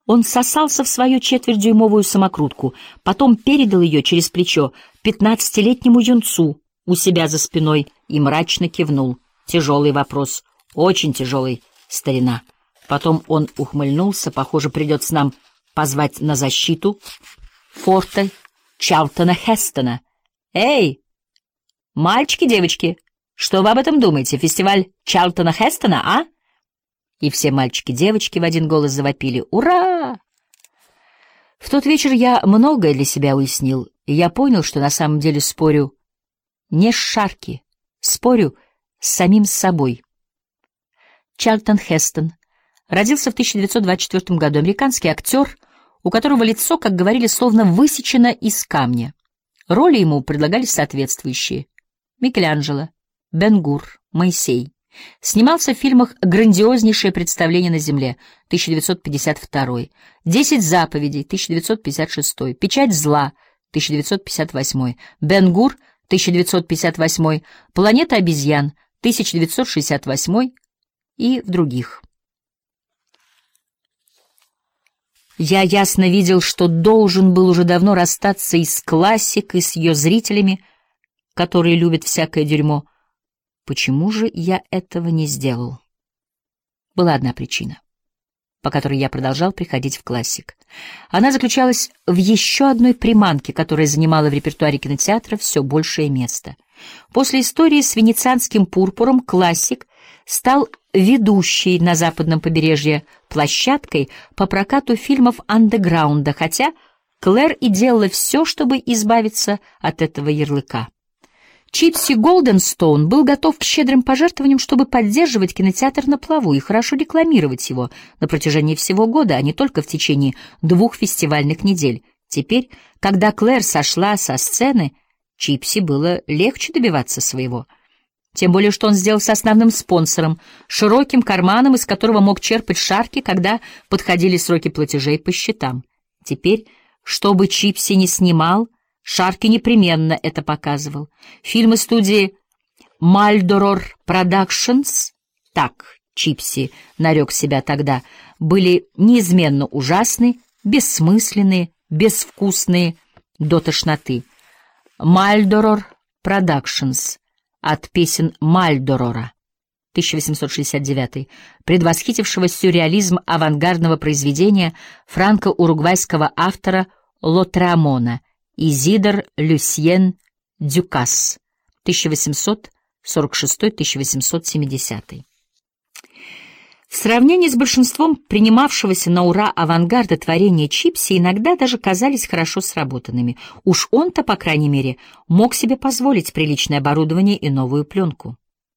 Он сосался в свою четвертьдюймовую самокрутку, потом передал ее через плечо 15-летнему юнцу у себя за спиной и мрачно кивнул. Тяжелый вопрос, очень тяжелый, старина. Потом он ухмыльнулся, похоже, придется нам позвать на защиту форта Чарлтона Хестона. «Эй, мальчики, девочки, что вы об этом думаете? Фестиваль Чарлтона Хестона, а?» И все мальчики-девочки в один голос завопили «Ура!». В тот вечер я многое для себя уяснил, и я понял, что на самом деле спорю не с Шарки, спорю с самим собой. Чарлтон Хестон родился в 1924 году, американский актер, у которого лицо, как говорили, словно высечено из камня. Роли ему предлагались соответствующие: Микеланджело, Бен-Гур, Моисей. Снимался в фильмах «Грандиознейшее представление на земле» 1952, «10 заповедей» 1956, «Печать зла» 1958, «Бен-Гур» 1958, «Планета обезьян» 1968 и в других. Я ясно видел, что должен был уже давно расстаться и с классикой, и с ее зрителями, которые любят всякое дерьмо. Почему же я этого не сделал? Была одна причина, по которой я продолжал приходить в классик. Она заключалась в еще одной приманке, которая занимала в репертуаре кинотеатра все большее место. После истории с венецианским пурпуром классик стал ведущей на западном побережье площадкой по прокату фильмов андеграунда, хотя Клэр и делала все, чтобы избавиться от этого ярлыка. Чипси Голденстоун был готов к щедрым пожертвованиям, чтобы поддерживать кинотеатр на плаву и хорошо рекламировать его на протяжении всего года, а не только в течение 2 фестивальных недель. Теперь, когда Клэр сошла со сцены, Чипси было легче добиваться своего. Тем более, что он сделался основным спонсором, широким карманом, из которого мог черпать Шарки, когда подходили сроки платежей по счетам. Теперь, что бы Чипси ни снимал, Шарки непременно это показывал. Фильмы студии Мальдорор Продакшнс, так Чипси нарек себя тогда, были неизменно ужасны, бессмысленные, безвкусные до тошноты. Мальдорор Продакшнс, от песен Мальдорора, 1869, предвосхитившего сюрреализм авангардного произведения франко-уругвайского автора Лотреамона, Изидор Люсьен Дюкас, 1846-1870. В сравнении с большинством принимавшегося на ура авангарда творения Чипси иногда даже казались хорошо сработанными. Уж он-то, по крайней мере, мог себе позволить приличное оборудование и новую пленку.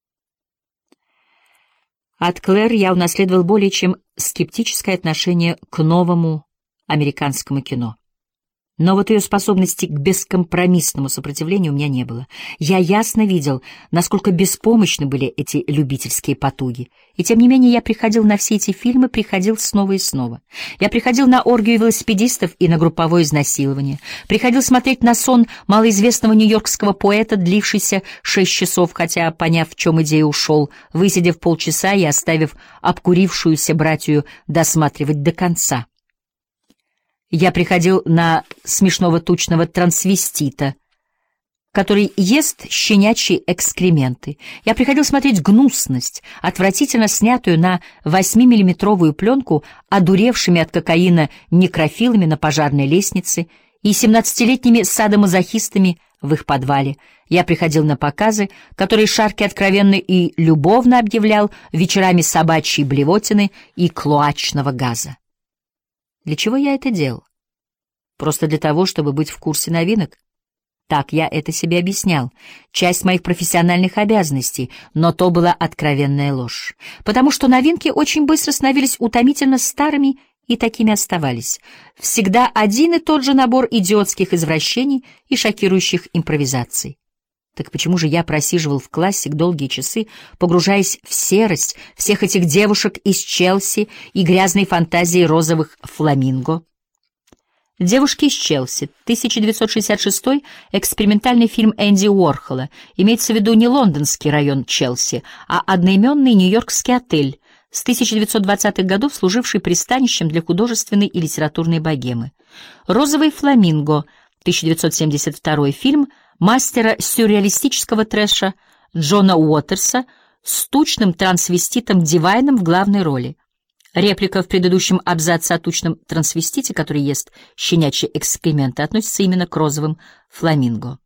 От Клэр я унаследовал более чем скептическое отношение к новому американскому кино. Но вот ее способности к бескомпромиссному сопротивлению у меня не было. Я ясно видел, насколько беспомощны были эти любительские потуги. И тем не менее я приходил на все эти фильмы, приходил снова и снова. Я приходил на оргию велосипедистов и на групповое изнасилование. Приходил смотреть на сон малоизвестного нью-йоркского поэта, длившийся 6 часов, хотя, поняв, в чем идея, ушел, высидев полчаса и оставив обкурившуюся братью досматривать до конца. Я приходил на смешного тучного трансвестита, который ест щенячьи экскременты. Я приходил смотреть гнусность, отвратительно снятую на 8-миллиметровую пленку одуревшими от кокаина некрофилами на пожарной лестнице и 17-летними садомазохистами в их подвале. Я приходил на показы, которые Шарки откровенно и любовно объявлял вечерами собачьей блевотины и клоачного газа. Для чего я это делал? Просто для того, чтобы быть в курсе новинок? Так я это себе объяснял. Часть моих профессиональных обязанностей, но то была откровенная ложь. Потому что новинки очень быстро становились утомительно старыми и такими оставались. Всегда один и тот же набор идиотских извращений и шокирующих импровизаций. Так почему же я просиживал в классик долгие часы, погружаясь в серость всех этих девушек из Челси и грязной фантазии розовых фламинго? «Девушки из Челси», 1966, экспериментальный фильм Энди Уорхола. Имеется в виду не лондонский район Челси, а одноименный нью-йоркский отель с 1920-х годов служивший пристанищем для художественной и литературной богемы. «Розовый фламинго», 1972 фильм мастера сюрреалистического трэша Джона Уотерса с тучным трансвеститом Дивайном в главной роли. Реплика в предыдущем абзаце о тучном трансвестите, который ест щенячьи экскременты, относится именно к «Розовым фламинго».